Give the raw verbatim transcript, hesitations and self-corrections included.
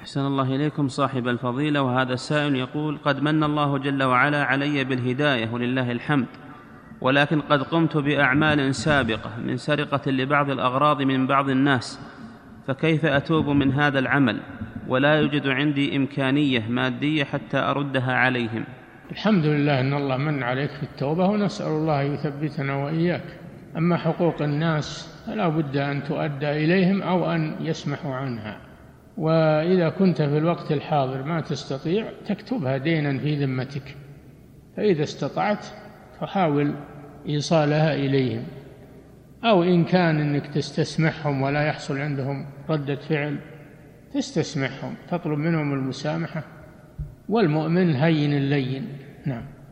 أحسن الله إليكم صاحب الفضيلة. وهذا السائل يقول: قد من الله جل وعلا علي بالهداية ولله الحمد، ولكن قد قمت بأعمال سابقة من سرقة لبعض الأغراض من بعض الناس، فكيف أتوب من هذا العمل ولا يوجد عندي إمكانية مادية حتى أردها عليهم؟ الحمد لله أن الله من عليك في التوبة، ونسأل الله يثبتنا وإياك. أما حقوق الناس فلا بد أن تؤدى إليهم أو أن يسمحوا عنها، وإذا كنت في الوقت الحاضر ما تستطيع تكتبها دينا في ذمتك، فإذا استطعت فحاول إيصالها إليهم، أو إن كان أنك تستسمحهم ولا يحصل عندهم ردة فعل تستسمحهم، تطلب منهم المسامحة، والمؤمن هين اللين. نعم.